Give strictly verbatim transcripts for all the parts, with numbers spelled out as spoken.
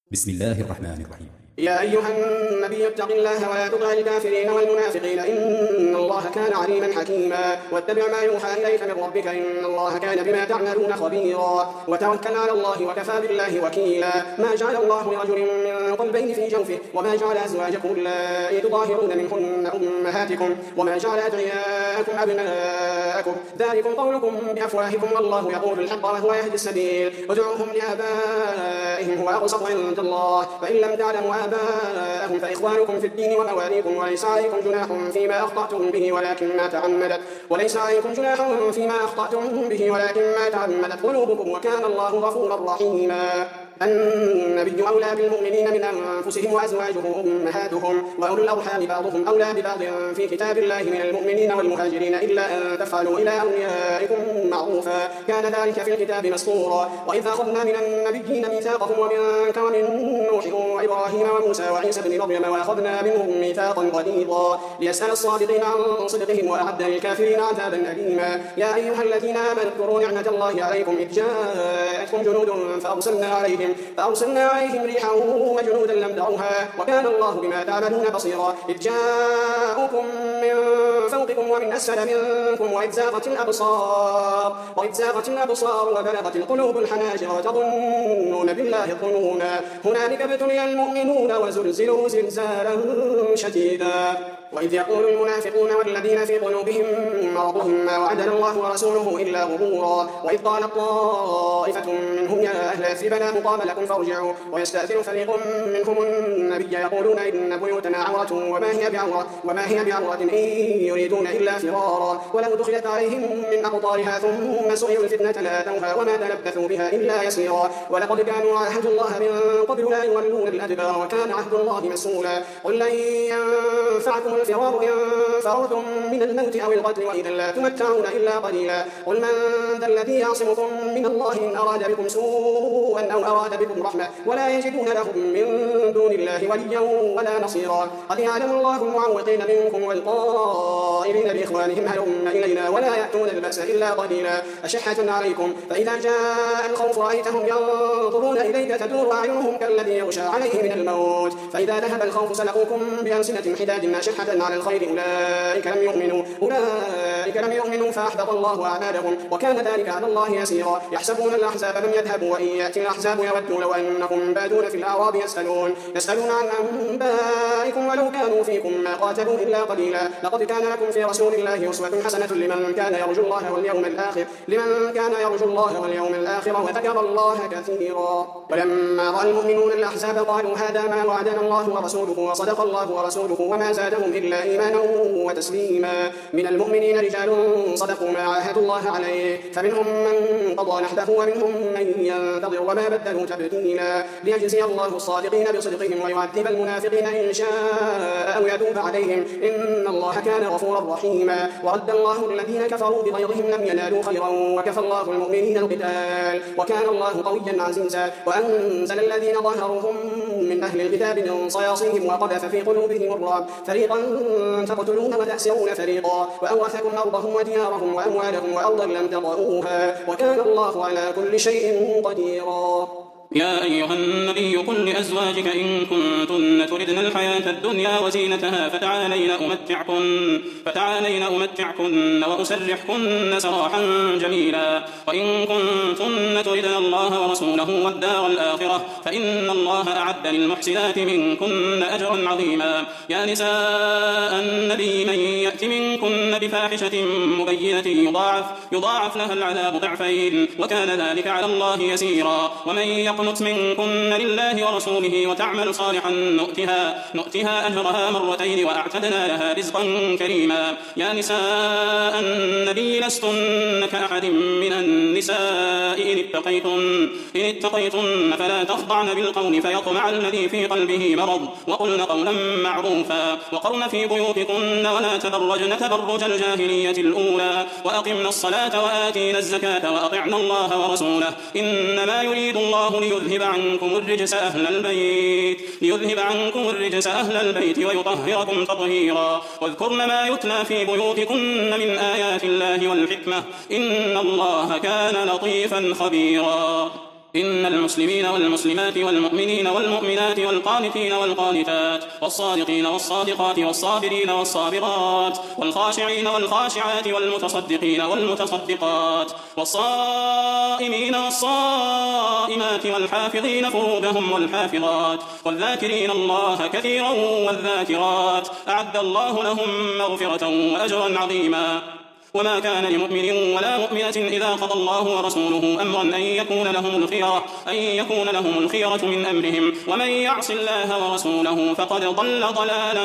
بسم الله الرحمن الرحيم. يا أيها النبي اتق الله ولا تطع الكافرين والمنافقين إن الله كان عليما حكيما واتبع ما يوحى إليك من ربك إن الله كان بما تعملون خبيرا وتوكل على الله وكفى بالله وكيلا ما جعل الله لرجل من قلبين في جوفه وما جعل أزواجكم اللائي تظاهرون منهن أمهاتكم وما جعل أدعياءكم أبناءكم ذلكم قولكم بأفواهكم والله يقول الحق وهو يهدي السبيل ادعوهم لآبائهم هو أقسط عند الله فإن لم تعلموا آباءهم فإخوانكم في الدين ومواليكم وليس عليكم جناح فيما أخطأتم به ولكن ما تعمدت وليس عليكم جناح فيما أخطأتم به ولكن ما تعمدت قلوبكم وكان الله غفورا رحيما النبي أولى بالمؤمنين من أنفسهم وأزواجه أمهاتهم وأولو الأرحام بعضهم أولى ببعض في كتاب الله من المؤمنين والمهاجرين إلا أن تفعلوا إلى أوليائكم معروفا كان ذلك في الكتاب مسطورا وإذ أخذنا من النبيين ميثاقهم ومنك ومن نوح وإبراهيم وموسى وعيسى بن مريم وأخذنا منهم ميثاقا غليظا ليسأل الصادقين عن صدقهم وأعد للكافرين عذابا أليما يا أيها الذين آمنوا اذكروا نعمة الله عليكم إذ جاءتكم جنود فأرسلنا عليهم فأرسلنا عليهم ريحا وجنودا لم تروها وكان الله بما تعملون بصيرا إذ جاءوكم من فوقكم ومن أسفل منكم وإذ زاغت الأبصار وإذ زاغت الأبصار وبلغت القلوب الحناجر وتظنون بالله الظنونا هنالك ابتلي المؤمنون وزلزلوا زلزالا شديدا وإذ يقول المنافقون والذين في قلوبهم مرض ما وعدنا الله ورسوله إلا غرورا وإذ قالت طائفة منهم يا أهل يثرب لا مقام لكم فارجعوا ويستأذن فريق منهم النبي يقولون إن بيوتنا عورة وما هي بعورة وما هي بعورة إن يريدون إلا فرارا ولو دخلت عليهم من أقطارها ثم سئلوا الفتنة لآتوها وما تلبثوا بها إلا يسيرا ولقد كانوا عاهدوا الله من قبل لا يولون الأدبار وكان عهد الله مسؤولا قل لن ينفعكم الفرار إن فررتم من الموت أو القتل وإذا لا تمتعون إلا قليلا قل من ذا الذي يعصمكم من الله إن أراد بكم سوءا أو أراد بكم رحمة ولا يجدون لهم من دون الله وليا ولا نصيرا قد يعلم الله المعوقين منكم والقائلين بإخوانهم هلم إلينا ولا يأتون البأس إلا قليلا أشحة عليكم فإذا جاء الخوف رأيتهم ينظرون إليك تدور أعينهم كالذي يغشى عليه من الموت فإذا ذهب الخوف سلقوكم بألسنة حداد أشحة على الخير أولئك لم يؤمنوا أولئك لم يؤمنوا فأحبط الله أعمالهم وكان ذلك على الله يسيرا يحسبون الأحزاب لم يذهبوا وإن يأتي الأحزاب يودوا لو أنكم بادون في الأعراب يسألون يسألون عن أنبائكم ولو كانوا فيكم ما قاتلوا إلا قليلا لقد كان لكم في رسول الله أسوة حسنة لمن كان يرجو الله واليوم الآخر لمن كان يرجو الله واليوم الآخر وذكر الله كثيرا ولما رأى المؤمنون الأحزاب قالوا هذا ما وعدنا الله ورسوله وصدق الله ورسوله وما زادهم إلا إيمانا وتسليما من المؤمنين رجال صدقوا ما عاهدوا الله عليه فمنهم من قضى نحبه ومنهم من ينتظر وما بدلوا تبديلا ليجزي الله الصادقين بصدقهم ويعذب المنافقين إن شاء أو يتوب عليهم إن الله كان غفورا رحيما ورد الله الذين كفروا بغيظهم لم ينالوا خيرا وكفى الله المؤمنين القتال وكان الله قويا عزيزا وأنزل الذين ظاهروهم من أهل الكتاب من صياصيهم وقذف في قلوبهم الرعب فريقا تقتلون وتأسرون فريقا وأورثكم أرضهم وديارهم وأموالهم وأرضا لم تطئوها وكان الله على كل شيء قديرا يا أيها النبي قل لأزواجك إن كنتن تردن الحياة الدنيا وزينتها فتعالين أمتعكن, فتعالين أمتعكن وأسرحكن سراحا جميلا وإن كنتن تردن الله ورسوله والدار الآخرة فإن الله أعد للمحسنات منكن أجرا عظيما يا نساء النبي من يأت منكن بفاحشة مبينة يضاعف, يضاعف لها العذاب ضعفين وكان ذلك على الله يسيرا ومن يقنت منكن لله ورسوله وتعمل صالحا نؤتها, نؤتها أجرها مرتين وأعتدنا لها رزقا كريما يا نساء النبي لستن كأحد من النساء إن اتقيتن, إن اتقيتن فلا تخضعن بالقول فيطمع الذي في قلبه مرض وقلن قولا معروفا وقرن في بيوتكن ولا تبرجن تبرج الجاهلية الأولى وأقمنا الصلاة وآتينا الزكاة وأطعنا الله ورسوله إنما يريد الله ليذهب عنكم الرجس أهل البيت ليذهب عنكم الرجس أهل البيت ويطهركم تطهيرا واذكرن ما يتلى في بيوتكن من آيات الله والحكمة إن الله كان لطيفا خبيرا إن المسلمين والمسلمات والمؤمنين والمؤمنات والقانتين والقانتات والصادقين والصادقات والصابرين والصابرات والخاشعين والخاشعات والمتصدقين والمتصدقات والصائمين والصائمات والحافظين فروجهم والحافظات والذاكرين الله كثيرا والذاكرات أعد الله لهم مغفرة وأجرا عظيما. وما كان لمؤمن ولا مؤمنة إذا قضى الله ورسوله أمرا أن يكون لهم الخيرة أن يكون لهم الخيرة من أمرهم ومن يعص الله ورسوله فقد ضل ضلالا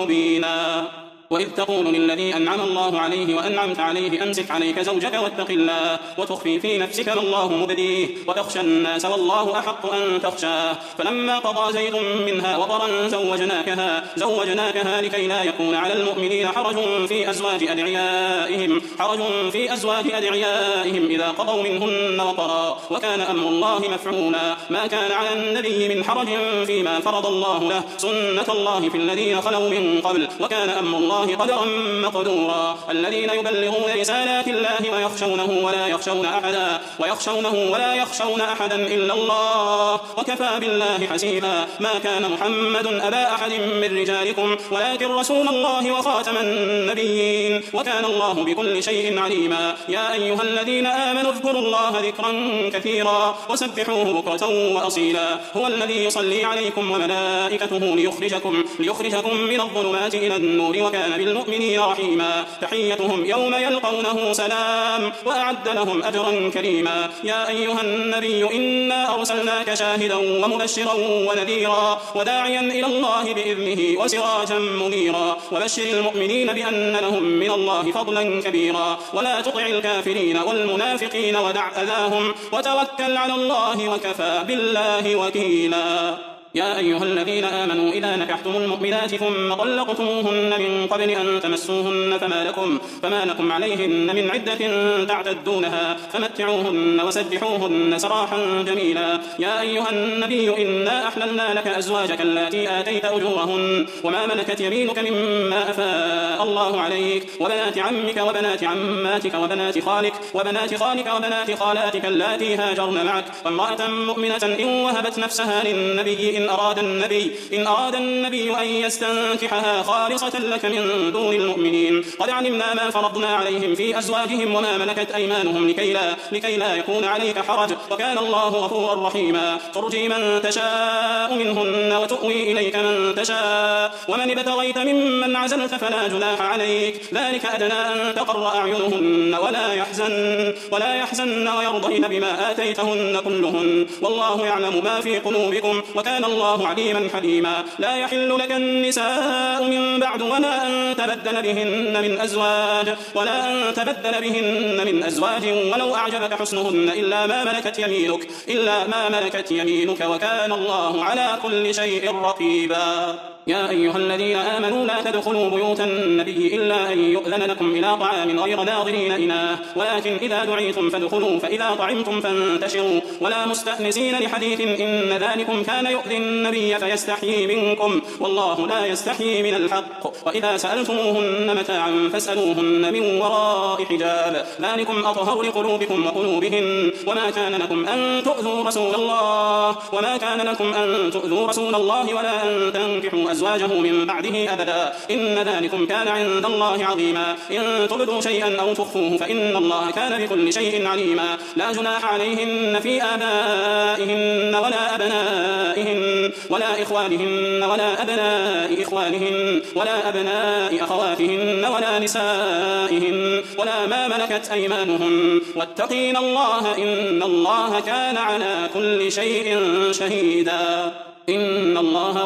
مبينا. وإذ تقول للذي أنعم الله عليه وأنعمت عليه أمسك عليك زوجك واتق الله وتخفي في نفسك ما الله مبديه وتخشى الناس والله أحق أن تخشاه فلما قضى زيد منها وطرا زوجناكها زوجناكها لكي لا يكون على المؤمنين حرج في أزواج أدعيائهم حرج في أزواج أدعيائهم إذا قضوا منهن وطرا وكان أمر الله مفعولا. ما كان على النبي من حرج فيما فرض الله له سنة الله في الذين خلوا من قبل وكان أمر الله قدرا مقدورا. الذين يبلغون رسالات الله ويخشونه ولا يخشون أحدا ويخشونه ولا يخشون أحدا إلا الله وكفى بالله حسيبا. ما كان محمد أبا أحد من رجالكم ولكن رسول الله وخاتم النبيين وكان الله بكل شيء عليما. يا أيها الذين آمنوا اذكروا الله ذكرا كثيرا وسبحوه بكرة وأصيلا. هو الذي يصلي عليكم وملائكته ليخرجكم, ليخرجكم من الظلمات إلى النور وكان بالمؤمنين رحيما. تحيتهم يوم يلقونه سلام وأعد لهم أجرا كريما. يا أيها النبي إنا أرسلناك شاهدا ومبشرا ونذيرا وداعيا إلى الله بإذنه وسراجا منيرا وبشر المؤمنين بأن لهم من الله فضلا كبيرا. ولا تطع الكافرين والمنافقين ودع أذاهم وتوكل على الله وكفى بالله وكيلا. يا أيها الذين آمنوا إذا نكحتم المؤمنات ثم طلقتموهن من قبل أن تمسوهن فما لكم, فما لكم عليهن من عدة تعتدونها فمتعوهن وسبحوهن سراحا جميلا. يا أيها النبي إنا أحللنا لك أزواجك التي آتيت أجورهن وما ملكت يمينك مما أفاء الله عليك وبنات عمك وبنات عماتك وبنات خالك وبنات خالك وبنات خالاتك اللاتي هاجرن معك وامرأة مؤمنة إن وهبت نفسها للنبي إن أراد النبي إن أراد النبي أن يستنكحها خالصة لك من دون المؤمنين. قد علمنا ما فرضنا عليهم في أزواجهم وما ملكت أيمانهم لكي لا, لكي لا يكون عليك حرج وكان الله غفورا رحيما. ترجي من تشاء منهن وتؤوي إليك من تشاء ومن ابتغيت ممن عزلت فلا جناح عليك. ذلك أدنى أن تقر أعينهن ولا يحزن ولا يحزن ويرضين بما آتيتهن كلهن والله يعلم ما في قلوبكم وكان الله عليما حليما. لا يحل لك النساء من بعد ولا أن تبدل بهن من أزواج ولا أن تبدل بهن من أزواج ولو أعجبك حسنهن إلا ما ملكت يمينك إلا ما ملكت يمينك وكان الله على كل شيء رقيبا. يا أيها الذين آمنوا لا تدخلوا بيوت النبي إلا أن يؤذن لكم إلى طعام غير ناظرين إناه ولكن إذا دعيتم فادخلوا فإذا طعمتم فانتشروا ولا مستأنسين لحديث إن ذلكم كان يؤذي النبي فيستحيي منكم والله لا يستحيي من الحق. وإذا سألتموهن متاعا فاسألوهن من وراء حجاب ذلكم أطهر لقلوبكم وقلوبهن. وما كان لكم أن تؤذوا رسول الله وما كان لكم أن تؤذوا رسول الله ولا أن تنكحوا أزواجه من بعده أبدا إن ذلكم كان عند الله عظيما. إن تبدوا شيئا أو تخفوه فإن الله كان بكل شيء عليما. لا جناح عليهن في آبائهن ولا أبنائهن ولا إخوانهن ولا أبناء إخوانهن ولا أبناء أخواتهن ولا نسائهن ولا ما ملكت أيمانهن واتقين الله إن الله كان على كل شيء شهيدا. إن الله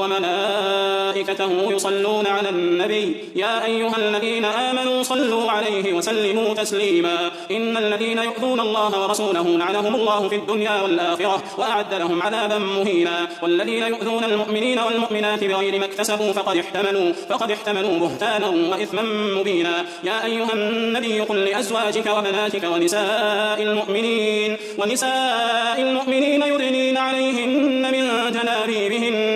وملائكته يصلون على النبي يا أيها الذين آمنوا صلوا عليه وسلموا تسليما. إن الذين يؤذون الله ورسوله لعنهم الله في الدنيا والآخرة وأعد لهم عذابا مهينا. والذين يؤذون المؤمنين والمؤمنات بغير ما اكتسبوا فقد احتملوا, فقد احتملوا بهتانا وإثما مبينا. يا أيها النبي قل لأزواجك وبناتك ونساء المؤمنين ونساء المؤمنين يدنين عليهن من جلابيبهن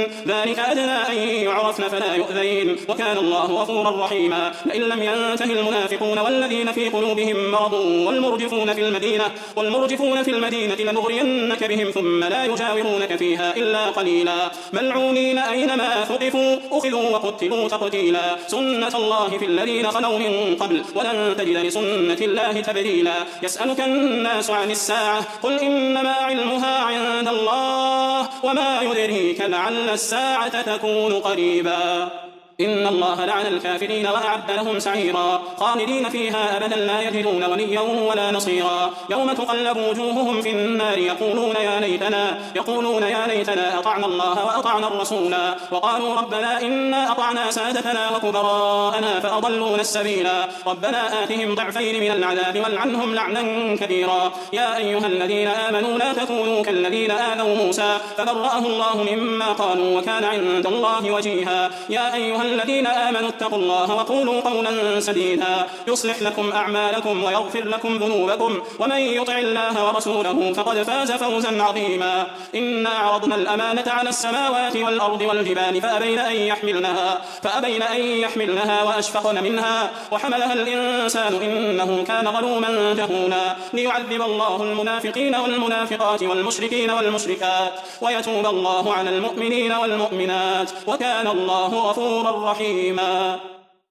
ذلك أدنى أن يعرفن فلا يؤذين وكان الله غفورا رحيما. لئن لم ينته المنافقون والذين في قلوبهم مرض والمرجفون في المدينة والمرجفون في المدينة لنغرينك بهم ثم لا يجاورونك فيها إلا قليلا ملعونين أينما ثقفوا أخذوا وقتلوا تقتيلا سنة الله في الذين خلوا من قبل ولن تجد لسنة الله تبديلا. يسألك الناس عن الساعة قل إنما علمها عند الله وما يدريك لعل الساعة تكون قريبا. إن الله لعن الكافرين وأعد لهم سعيرا خالدين فيها أبدا لا يجدون وليا ولا نصيرا. يوم تقلب وجوههم في النار يقولون يا ليتنا يقولون يا ليتنا أطعنا الله وأطعنا الرسولا وقالوا ربنا إنا أطعنا سادتنا وكبراءنا فأضلونا السبيلا ربنا آتهم ضعفين من العذاب والعنهم لعنا كبيرا. يا أيها الذين آمنوا لا تكونوا كالذين آذوا موسى فبرأه الله مما قالوا وكان عند الله وجيها. يا أيها الذين آمنوا اتقوا الله وقولوا قولا سديدا يصلح لكم أعمالكم ويغفر لكم ذنوبكم ومن يطع الله ورسوله فقد فاز فوزا عظيما. إنا عرضنا الأمانة على السماوات والأرض والجبال فأبين أن يحملنها فأبين أن يحملنها وأشفقن منها وحملها الإنسان إنه كان ظلوما جهولا. ليعذب الله المنافقين والمنافقات والمشركين والمشركات ويتوب الله على المؤمنين والمؤمنات وكان الله غفورا رحيما.